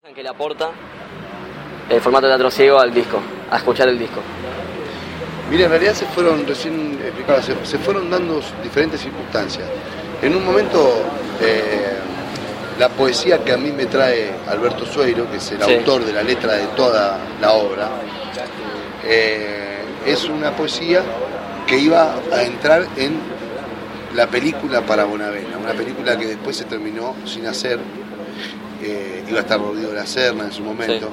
¿Qué le aporta el formato de teatro ciego al disco, a escuchar el disco? Mira, en realidad se fueron dando diferentes circunstancias. En un momento, la poesía que a mí me trae Alberto Sueiro, que es el autor de la letra de toda la obra, es una poesía que iba a entrar en la película para Bonavena, una película que después se terminó sin hacer, iba a estar Rodrigo de la Serna en su momento,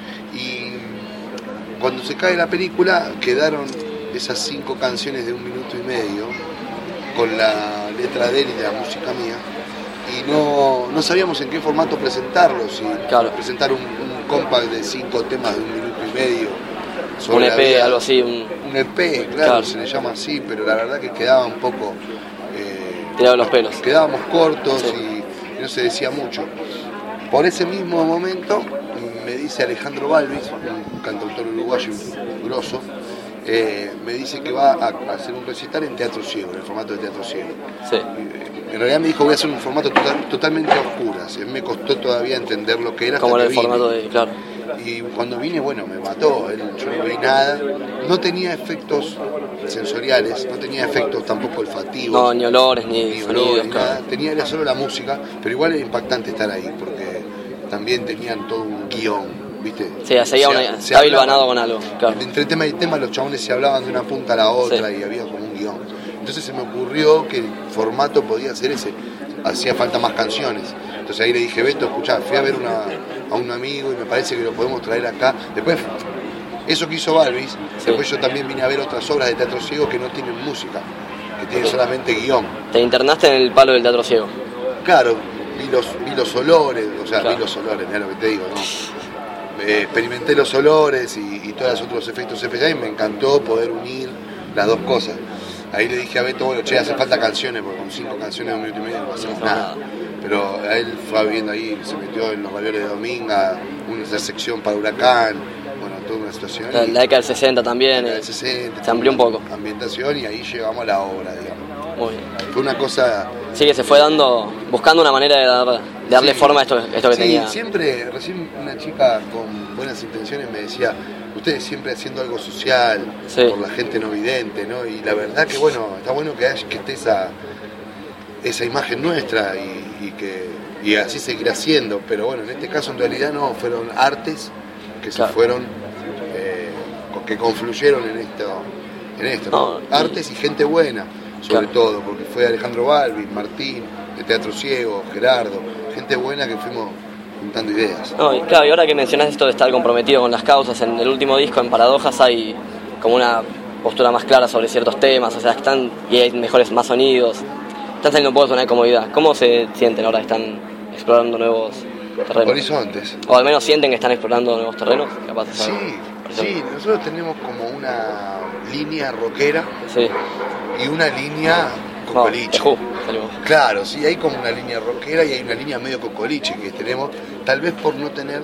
y cuando se cae la película quedaron esas 5 canciones de 1 minuto y medio con la letra de él y la música mía, y no sabíamos en qué formato presentarlos, si presentar un compact de 5 temas de 1 minuto y medio, un EP, algo así, un EP, claro, se le llama así, pero la verdad que quedaba un poco tirado los pelos, quedábamos cortos y no se decía mucho. Por ese mismo momento me dice Alejandro Balvis, un cantautor uruguayo grosso, me dice que va a hacer un recital en teatro ciego, en el formato de teatro ciego. En realidad me dijo voy a hacer un formato totalmente a oscuras. Me costó todavía entender lo que era. Como era el formato de, claro. Y cuando vine, bueno, me mató. Yo no vi nada. No tenía efectos sensoriales, no tenía efectos tampoco olfativos. No, ni olores, ni sonidos. Ni nada. Era solo la música, pero igual era impactante estar ahí, porque también tenían todo un guión. ¿Viste? Sí, estaba hilvanado con algo. Claro. Entre tema y tema los chabones se hablaban de una punta a la otra y había como un guión. Entonces se me ocurrió que el formato podía ser ese, hacía falta más canciones. Entonces ahí le dije, Beto, escuchá, fui a ver a un amigo y me parece que lo podemos traer acá. Después, eso que hizo Balvis, después yo también vine a ver otras obras de teatro ciego que no tienen música, que tienen solamente guión. ¿Te internaste en el palo del teatro ciego? Claro, vi los olores, vi los olores, mirá lo que te digo, ¿no? Experimenté los olores y todos los otros efectos especiales y me encantó poder unir las dos cosas. Ahí le dije a Beto, bueno, hace falta canciones, porque con 5 canciones de 1 minuto y medio no hacemos nada. Pero a él fue viendo ahí, se metió en los ravioles de Dominga, una sección para Huracán, bueno, toda una situación. La década del 60 también, del 60, se amplió un poco. Ambientación y ahí llegamos a la obra, digamos. Muy bien. Fue una cosa... Sí, que se fue buscando una manera de darle forma a esto que tenía. Sí, siempre, recién una chica con buenas intenciones me decía, ustedes siempre haciendo algo social, por la gente no vidente, ¿no? Y la verdad que bueno, está bueno que esté esa imagen nuestra y así seguir haciendo, pero bueno, en este caso en realidad no, fueron artes que se fueron, que confluyeron en esto, ¿no? Artes y gente buena, sobre todo, porque fue Alejandro Balvis, Martín, de Teatro Ciego, Gerardo, gente buena que fuimos juntando ideas. Y ahora que mencionás esto de estar comprometido con las causas, en el último disco, en Paradojas, hay como una postura más clara sobre ciertos temas, o sea, y hay más sonidos, están saliendo un poco de zona de comodidad. ¿Cómo se sienten ahora que están explorando nuevos terrenos? Horizontes. O al menos sienten que están explorando nuevos terrenos, capaz. Sí, nosotros tenemos como una línea rockera y una línea cocoliche. Claro, sí, hay como una línea rockera y hay una línea medio cocoliche que tenemos, tal vez por no tener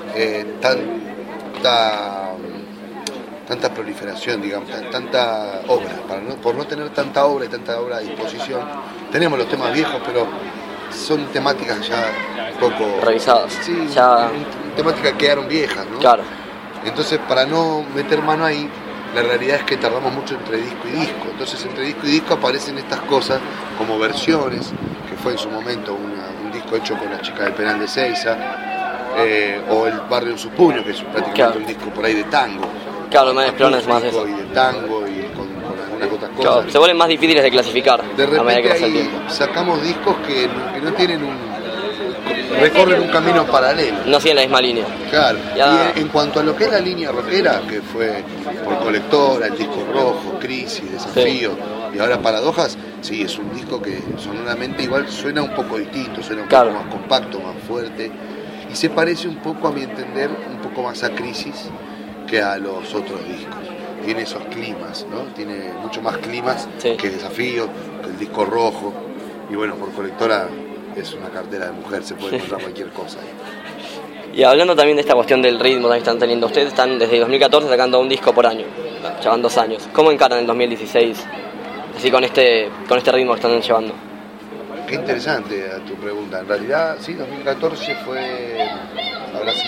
tanta proliferación, digamos, tanta obra, por no tener tanta obra y tanta obra a disposición. Tenemos los temas viejos, pero son temáticas ya un poco revisadas. Sí, temáticas que quedaron viejas, ¿no? Claro. Entonces, para no meter mano ahí, la realidad es que tardamos mucho entre disco y disco. Entonces, entre disco y disco aparecen estas cosas como versiones, que fue en su momento un disco hecho con las chicas del penal de Seiza, o El barrio en sus puños, que es prácticamente un disco por ahí de tango. Claro, me exploras más eso. Y de tango y con algunas otras cosas. Claro, se vuelven más difíciles de clasificar. De repente ahí sacamos discos que no tienen recorren un camino paralelo. No siguen la misma línea. Claro. Y en cuanto a lo que es la línea rockera, que fue por Colectora, el disco rojo, Crisis, Desafío, y ahora Paradojas, sí, es un disco que sonoramente igual suena un poco distinto, suena un poco más compacto, más fuerte, y se parece un poco, a mi entender, un poco más a Crisis que a los otros discos. Tiene esos climas, ¿no? Tiene mucho más climas que Desafío, que el disco rojo, y bueno, por Colectora es una cartera de mujer, se puede encontrar cualquier cosa ahí. Y hablando también de esta cuestión del ritmo que están teniendo, ustedes están desde 2014 sacando un disco por año, llevan 2 años. ¿Cómo encaran el 2016? Así con este ritmo que están llevando. Qué interesante tu pregunta. En realidad, sí, 2014 habrá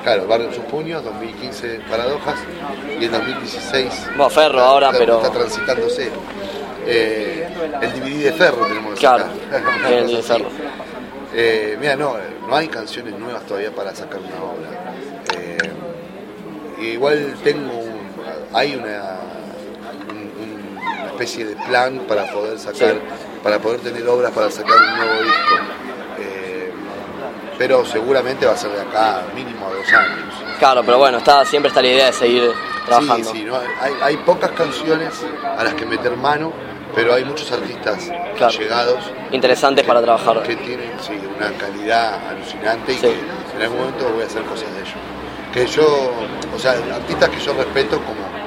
Claro, Barrio en sus puños, 2015 Paradojas, y en 2016... Bueno, Ferro ahora, pero... Está transitándose. El DVD de Ferro tenemos que claro, sacar. el DVD de Ferro. Mira, no hay canciones nuevas todavía para sacar una obra. Igual hay una especie de plan para poder sacar, para poder tener obras para sacar un nuevo disco. Pero seguramente va a ser de acá mínimo a 2 años. Claro, pero bueno, siempre está la idea de seguir trabajando. Sí, ¿no? Hay pocas canciones a las que meter mano, pero hay muchos artistas llegados. Interesantes para trabajar. Que tienen una calidad alucinante y que en algún momento voy a hacer cosas de ellos. Que yo, o sea, artistas que yo respeto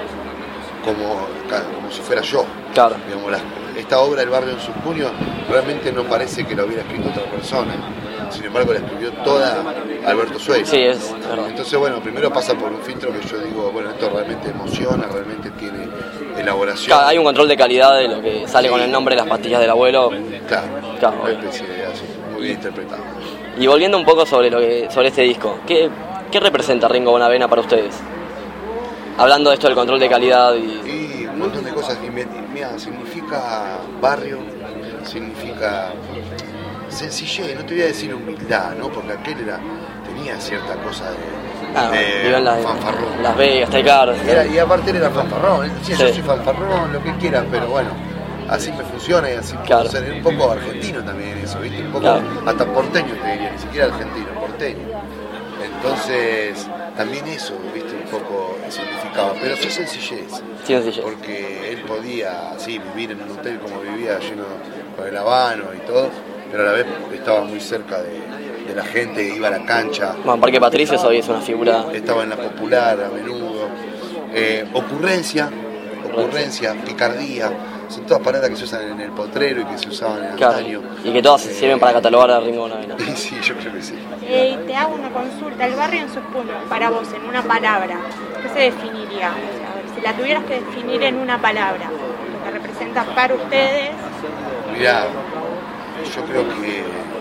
como si fuera yo. Claro. Digamos, esta obra, El barrio en sus puños, realmente no parece que la hubiera escrito otra persona. Sin embargo, la escribió toda Alberto Suey. Sí, es verdad. Entonces, bueno, primero pasa por un filtro que yo digo, bueno, esto realmente emociona, realmente tiene elaboración. Claro, hay un control de calidad de lo que sale con el nombre de Las pastillas del abuelo. Claro, una especie de así, muy bien interpretado. Y volviendo un poco sobre este disco, ¿qué representa Ringo Bonavena para ustedes? Hablando de esto del control de calidad y un montón de cosas. Y mira, significa barrio, significa sencillez, no te voy a decir humildad, ¿no? Porque aquel tenía cierta cosa de fanfarrón. Las Vegas, está caro. Y aparte él era fanfarrón, él decía yo soy fanfarrón, lo que quieras, pero bueno, así me funciona y así puedo ser. Un poco argentino también eso, ¿viste? Un poco hasta porteño te diría, ni siquiera argentino, porteño. Entonces, también eso, ¿viste? Un poco significaba, pero sí sencillez. Porque él podía, vivir en un hotel como vivía, lleno con el habano y todo, pero a la vez estaba muy cerca de la gente, iba a la cancha. Bueno, Parque Patricios hoy es una figura. Estaba en la Popular a menudo. Ocurrencia, picardía, son todas palabras que se usan en el potrero y que se usaban en antaño. Y que todas sirven para catalogar a Ringo Bonavena. Sí, yo creo que sí. Te hago una consulta. El barrio en sus puños, para vos, en una palabra, ¿qué se definiría? O sea, a ver, si la tuvieras que definir en una palabra, lo que representa para ustedes. Mirá, yo creo que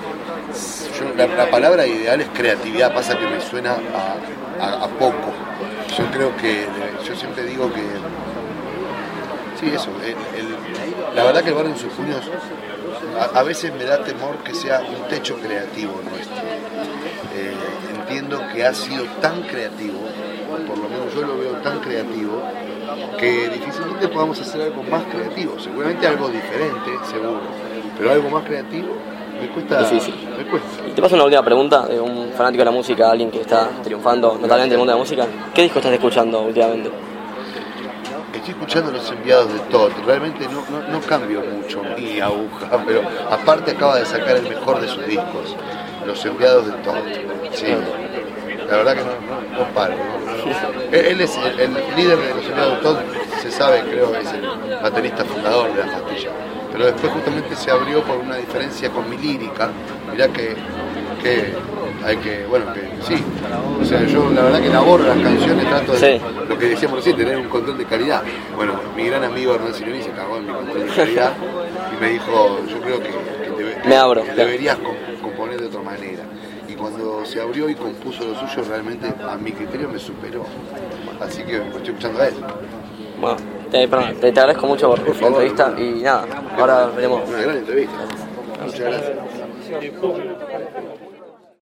la palabra ideal es creatividad, pasa que me suena a poco. Yo siempre digo que sí, eso, la verdad que el barrio en sus puños a veces me da temor que sea un techo creativo nuestro. Entiendo que ha sido tan creativo, por lo menos yo lo veo tan creativo, que difícilmente podamos hacer algo más creativo. Seguramente algo diferente, seguro, pero algo más creativo me cuesta. Difícil. Me cuesta. Y te paso una última pregunta de un fanático de la música, alguien que está triunfando notablemente en el mundo de la música. ¿Qué disco estás escuchando últimamente? Estoy escuchando Los Enviados de Todd, realmente no cambio mucho mi aguja, pero aparte acaba de sacar el mejor de sus discos, Los Enviados de Todd. Sí, la verdad que no paro. Él es el líder de Los Enviados de Todd, se sabe, creo, es el baterista fundador de La Pastilla, pero después justamente se abrió por una diferencia con mi lírica. Mirá que hay que, sí, o sea, yo la verdad que elaboro las canciones, trato de, lo que decíamos recién, tener un control de calidad. Bueno, mi gran amigo Hernán Silvini se cagó en mi control de calidad y me dijo, yo creo que deberías componer de otra manera. Y cuando se abrió y compuso lo suyo, realmente a mi criterio me superó. Así que estoy escuchando a él. Bueno, te agradezco mucho por la entrevista y nada, ahora veremos. Una gran entrevista. Muchas gracias.